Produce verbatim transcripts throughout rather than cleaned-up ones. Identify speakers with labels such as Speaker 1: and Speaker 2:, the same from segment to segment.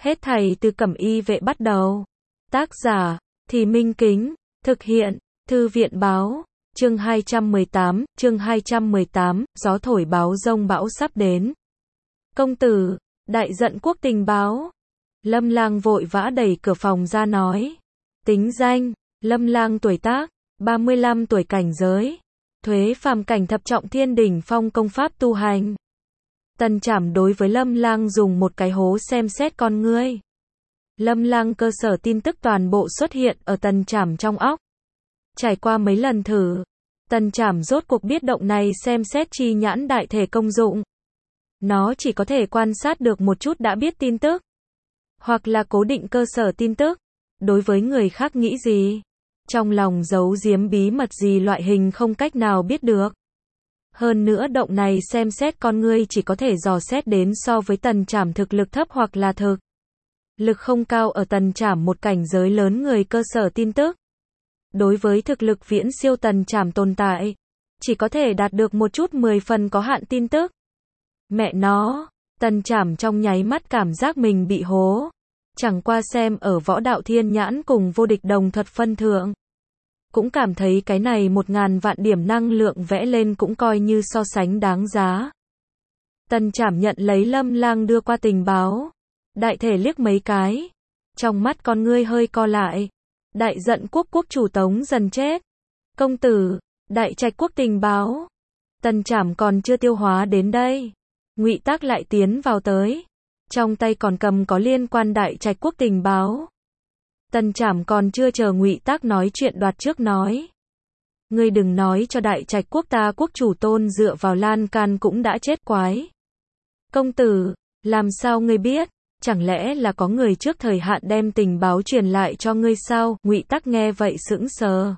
Speaker 1: Hết thảy từ Cẩm Y vệ bắt đầu. Tác giả, Thì Minh Kính, thực hiện, Thư viện Báo, chương hai trăm mười tám, chương hai trăm mười tám, gió thổi báo rông bão sắp đến. Công tử, đại giận quốc tình báo. Lâm Lang vội vã đẩy cửa phòng ra nói. Tính danh, Lâm Lang tuổi tác, ba mươi lăm tuổi, cảnh giới, thuế phàm cảnh thập trọng thiên đỉnh phong, công pháp tu hành. Tần Trảm đối với Lâm Lang dùng một cái hố xem xét con ngươi. Lâm Lang cơ sở tin tức toàn bộ xuất hiện ở Tần Trảm trong óc. Trải qua mấy lần thử, Tần Trảm rốt cuộc biết động này xem xét chi nhãn đại thể công dụng. Nó chỉ có thể quan sát được một chút đã biết tin tức, hoặc là cố định cơ sở tin tức. Đối với người khác nghĩ gì, trong lòng giấu giếm bí mật gì loại hình không cách nào biết được. Hơn nữa động này xem xét con ngươi chỉ có thể dò xét đến so với Tần Trảm thực lực thấp hoặc là thực lực không cao ở Tần Trảm một cảnh giới lớn người cơ sở tin tức. Đối với thực lực viễn siêu Tần Trảm tồn tại, chỉ có thể đạt được một chút mười phần có hạn tin tức. Mẹ nó, Tần Trảm trong nháy mắt cảm giác mình bị hố. Chẳng qua xem ở võ đạo thiên nhãn cùng vô địch đồng thuật phân thượng, cũng cảm thấy cái này một ngàn vạn điểm năng lượng vẽ lên cũng coi như so sánh đáng giá. Tần Trảm nhận lấy Lâm Lang đưa qua tình báo, đại thể liếc mấy cái, trong mắt con ngươi hơi co lại. Đại giận quốc quốc chủ Tống Dần chết. Công tử, đại trạch quốc tình báo. Tần Trảm còn chưa tiêu hóa đến đây, Ngụy Tác lại tiến vào tới, trong tay còn cầm có liên quan đại trạch quốc tình báo. Tần Trảm còn chưa chờ Ngụy Tác nói chuyện đoạt trước nói. Ngươi đừng nói cho đại trạch quốc ta quốc chủ tôn dựa vào lan can cũng đã chết quái. Công tử, làm sao ngươi biết? Chẳng lẽ là có người trước thời hạn đem tình báo truyền lại cho ngươi sao? Ngụy Tác nghe vậy sững sờ.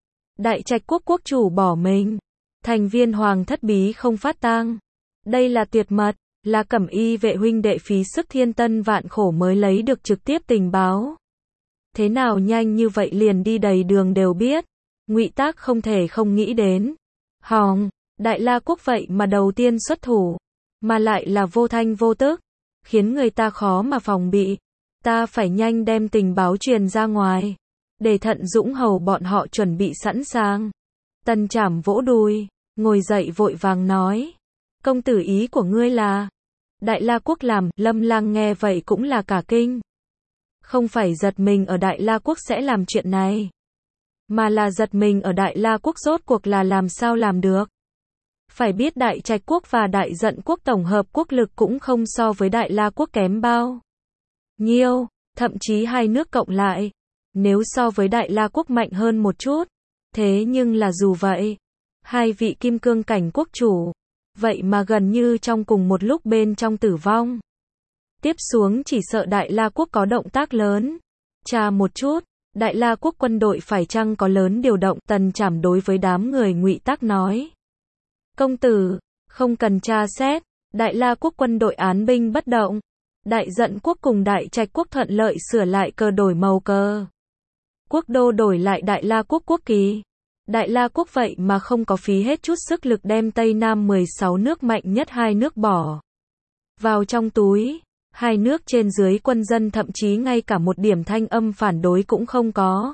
Speaker 1: Đại trạch quốc quốc chủ bỏ mình, thành viên hoàng thất bí không phát tang. Đây là tuyệt mật, là Cẩm Y vệ huynh đệ phí sức thiên tân vạn khổ mới lấy được trực tiếp tình báo. Thế nào nhanh như vậy liền đi đầy đường đều biết. Ngụy Tác không thể không nghĩ đến. Hòng, Đại La quốc vậy mà đầu tiên xuất thủ, mà lại là vô thanh vô tức, khiến người ta khó mà phòng bị. Ta phải nhanh đem tình báo truyền ra ngoài, để Thận Dũng hầu bọn họ chuẩn bị sẵn sàng. Tần Trảm vỗ đùi, ngồi dậy vội vàng nói. Công tử ý của ngươi là Đại La quốc làm? Lâm Lang nghe vậy cũng là cả kinh. Không phải giật mình ở Đại La quốc sẽ làm chuyện này, mà là giật mình ở Đại La quốc rốt cuộc là làm sao làm được. Phải biết đại trạch quốc và đại giận quốc tổng hợp quốc lực cũng không so với Đại La quốc kém bao nhiêu, thậm chí hai nước cộng lại, nếu so với Đại La quốc mạnh hơn một chút. Thế nhưng là dù vậy, hai vị kim cương cảnh quốc chủ, vậy mà gần như trong cùng một lúc bên trong tử vong. Tiếp xuống chỉ sợ Đại La quốc có động tác lớn. Tra một chút, Đại La quốc quân đội phải chăng có lớn điều động? Tần Trảm đối với đám người Ngụy Tác nói. Công tử, không cần tra xét, Đại La quốc quân đội án binh bất động. Đại giận quốc cùng đại trạch quốc thuận lợi sửa lại cờ, đổi màu cờ quốc đô, đổi lại Đại La quốc quốc kỳ. Đại La quốc vậy mà không có phí hết chút sức lực đem Tây Nam mười sáu nước mạnh nhất hai nước bỏ vào trong túi. Hai nước trên dưới quân dân thậm chí ngay cả một điểm thanh âm phản đối cũng không có.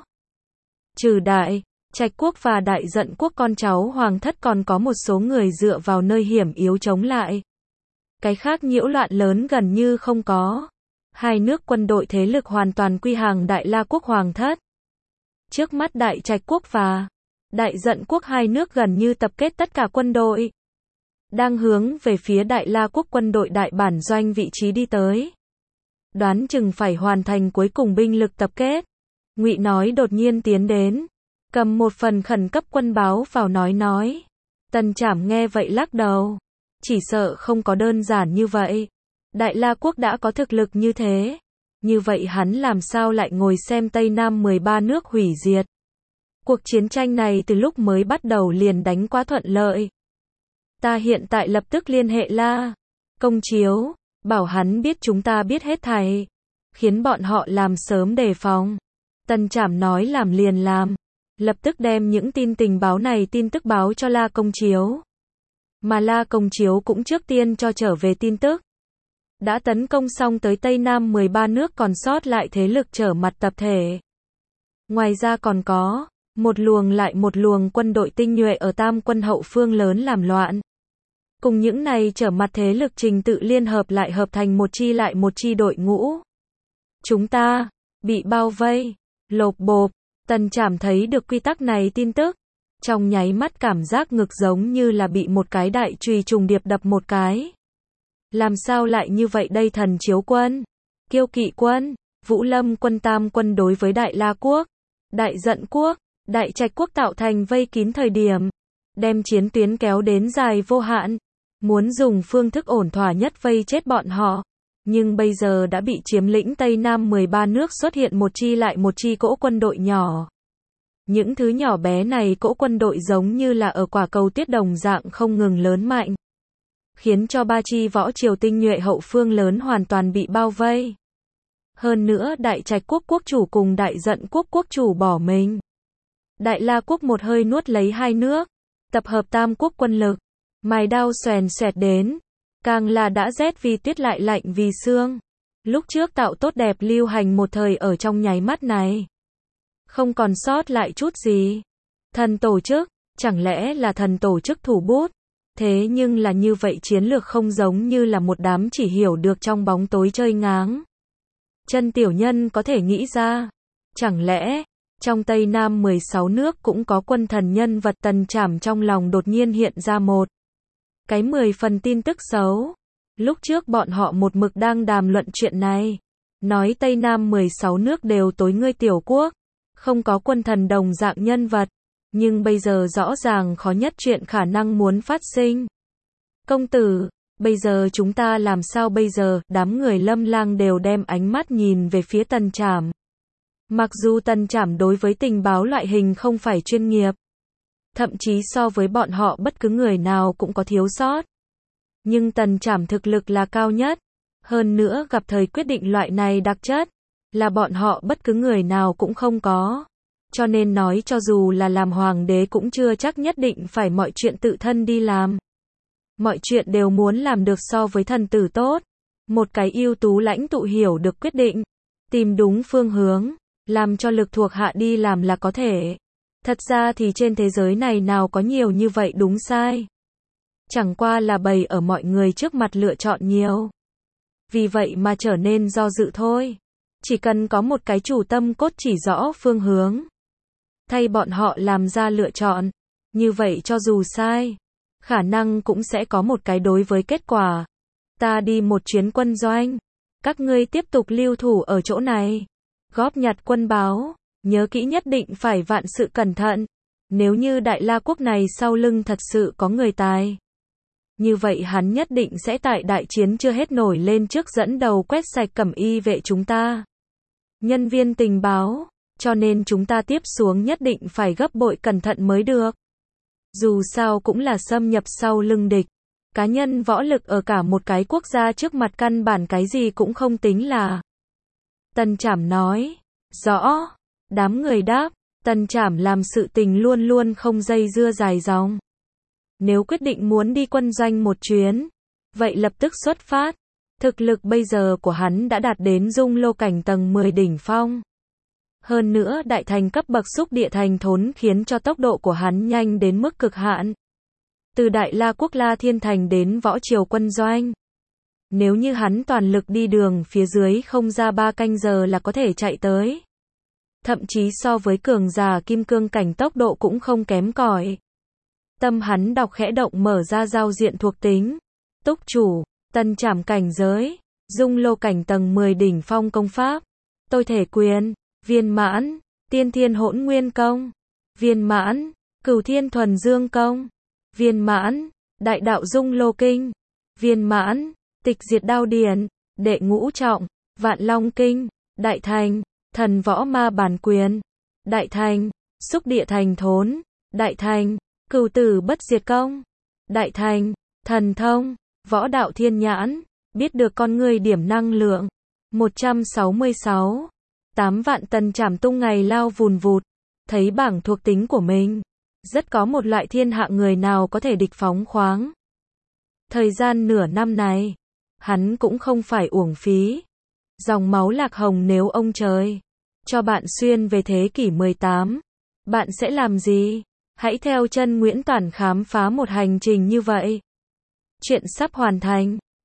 Speaker 1: Trừ đại trạch quốc và đại giận quốc con cháu hoàng thất còn có một số người dựa vào nơi hiểm yếu chống lại. Cái khác nhiễu loạn lớn gần như không có. Hai nước quân đội thế lực hoàn toàn quy hàng Đại La quốc hoàng thất. Trước mắt đại trạch quốc và đại giận quốc hai nước gần như tập kết tất cả quân đội, đang hướng về phía Đại La quốc quân đội đại bản doanh vị trí đi tới. Đoán chừng phải hoàn thành cuối cùng binh lực tập kết. Ngụy nói đột nhiên tiến đến, cầm một phần khẩn cấp quân báo vào nói nói. Tần Trảm nghe vậy lắc đầu. Chỉ sợ không có đơn giản như vậy. Đại La quốc đã có thực lực như thế, như vậy hắn làm sao lại ngồi xem Tây Nam mười ba nước hủy diệt? Cuộc chiến tranh này từ lúc mới bắt đầu liền đánh quá thuận lợi. Ta hiện tại lập tức liên hệ La Công Chiếu, bảo hắn biết chúng ta biết hết thảy, khiến bọn họ làm sớm đề phòng. Tần Trảm nói làm liền làm, lập tức đem những tin tình báo này tin tức báo cho La Công Chiếu. Mà La Công Chiếu cũng trước tiên cho trở về tin tức. đã tấn công xong tới Tây Nam mười ba nước còn sót lại thế lực trở mặt tập thể. Ngoài ra còn có một luồng lại một luồng quân đội tinh nhuệ ở Tam quân hậu phương lớn làm loạn. Cùng những này trở mặt thế lực trình tự liên hợp lại hợp thành một chi lại một chi đội ngũ. Chúng ta bị bao vây, lộp bộp. Tần Trảm thấy được quy tắc này tin tức, trong nháy mắt cảm giác ngực giống như là bị một cái đại chùy trùng điệp đập một cái. Làm sao lại như vậy đây? Thần Chiếu quân, Kiêu Kỵ quân, Vũ Lâm quân, Tam quân đối với Đại La quốc, Đại Dận quốc, Đại Trạch quốc tạo thành vây kín thời điểm, đem chiến tuyến kéo đến dài vô hạn, muốn dùng phương thức ổn thỏa nhất vây chết bọn họ. Nhưng bây giờ đã bị chiếm lĩnh Tây Nam mười ba nước xuất hiện một chi lại một chi cỗ quân đội nhỏ. Những thứ nhỏ bé này cỗ quân đội giống như là ở quả cầu tuyết đồng dạng không ngừng lớn mạnh. Khiến cho ba chi võ triều tinh nhuệ hậu phương lớn hoàn toàn bị bao vây. Hơn nữa Đại Trạch quốc quốc chủ cùng Đại Dận quốc quốc chủ bỏ mình. Đại La quốc một hơi nuốt lấy hai nước, tập hợp tam quốc quân lực, mài đao xoèn xoẹt đến. Càng là đã rét vì tuyết lại lạnh vì xương. Lúc trước tạo tốt đẹp lưu hành một thời ở trong nháy mắt này. Không còn sót lại chút gì. Thần tổ chức, chẳng lẽ là thần tổ chức thủ bút? Thế nhưng là như vậy chiến lược không giống như là một đám chỉ hiểu được trong bóng tối chơi ngáng. Chân tiểu nhân có thể nghĩ ra. Chẳng lẽ, trong Tây Nam mười sáu nước cũng có quân thần nhân vật? Tần Trảm trong lòng đột nhiên hiện ra một cái mười phần tin tức xấu. Lúc trước bọn họ một mực đang đàm luận chuyện này. Nói Tây Nam mười sáu nước đều tối ngươi tiểu quốc. Không có quân thần đồng dạng nhân vật. Nhưng bây giờ rõ ràng khó nhất chuyện khả năng muốn phát sinh. Công tử, bây giờ chúng ta làm sao bây giờ? Đám người Lâm Lang đều đem ánh mắt nhìn về phía Tần Trảm. Mặc dù Tần Trảm đối với tình báo loại hình không phải chuyên nghiệp. Thậm chí so với bọn họ bất cứ người nào cũng có thiếu sót. Nhưng Tần Trảm thực lực là cao nhất. Hơn nữa gặp thời quyết định loại này đặc chất. Là bọn họ bất cứ người nào cũng không có. Cho nên nói cho dù là làm hoàng đế cũng chưa chắc nhất định phải mọi chuyện tự thân đi làm. Mọi chuyện đều muốn làm được so với thần tử tốt. Một cái ưu tú lãnh tụ hiểu được quyết định. Tìm đúng phương hướng. Làm cho lực thuộc hạ đi làm là có thể. Thật ra thì trên thế giới này nào có nhiều như vậy đúng sai. Chẳng qua là bày ở mọi người trước mặt lựa chọn nhiều. Vì vậy mà trở nên do dự thôi. Chỉ cần có một cái chủ tâm cốt chỉ rõ phương hướng. Thay bọn họ làm ra lựa chọn. Như vậy cho dù sai. Khả năng cũng sẽ có một cái đối với kết quả. Ta đi một chuyến quân doanh. Các ngươi tiếp tục lưu thủ ở chỗ này. Góp nhặt quân báo. Nhớ kỹ nhất định phải vạn sự cẩn thận. Nếu như Đại La quốc này sau lưng thật sự có người tài. Như vậy hắn nhất định sẽ tại đại chiến chưa hết nổi lên trước dẫn đầu quét sạch cẩm y vệ chúng ta. Nhân viên tình báo. Cho nên chúng ta tiếp xuống nhất định phải gấp bội cẩn thận mới được. Dù sao cũng là xâm nhập sau lưng địch. Cá nhân võ lực ở cả một cái quốc gia trước mặt căn bản cái gì cũng không tính là. Tần Trảm nói. Rõ. Đám người đáp. Tần Trảm làm sự tình luôn luôn không dây dưa dài dòng. Nếu quyết định muốn đi quân doanh một chuyến. Vậy lập tức xuất phát. Thực lực bây giờ của hắn đã đạt đến dung lô cảnh tầng mười đỉnh phong. Hơn nữa đại thành cấp bậc xúc địa thành thốn khiến cho tốc độ của hắn nhanh đến mức cực hạn. Từ Đại La quốc La Thiên Thành đến võ triều quân doanh. Nếu như hắn toàn lực đi đường phía dưới không ra ba canh giờ là có thể chạy tới. Thậm chí so với cường giả kim cương cảnh tốc độ cũng không kém cỏi. Tâm hắn đọc khẽ động mở ra giao diện thuộc tính. Túc chủ, Tần Trảm cảnh giới, dung lô cảnh tầng mười đỉnh phong công pháp. Tôi thể quyền, viên mãn, tiên thiên hỗn nguyên công, viên mãn, cửu thiên thuần dương công, viên mãn, đại đạo dung lô kinh, viên mãn, tịch diệt đao điển, đệ ngũ trọng, vạn long kinh, đại thành, thần võ ma bản quyền, đại thành, xúc địa thành thốn, đại thành, cửu tử bất diệt công, đại thành, thần thông, võ đạo thiên nhãn, biết được con người điểm năng lượng, một trăm sáu mươi sáu, tám vạn. Tần Trảm tung ngày lao vùn vụt, thấy bảng thuộc tính của mình, rất có một loại thiên hạ người nào có thể địch phóng khoáng. Thời gian nửa năm này, hắn cũng không phải uổng phí. Dòng máu Lạc Hồng nếu ông trời cho bạn xuyên về thế kỷ mười tám, bạn sẽ làm gì? Hãy theo chân Nguyễn Toản khám phá một hành trình như vậy. Chuyện sắp hoàn thành.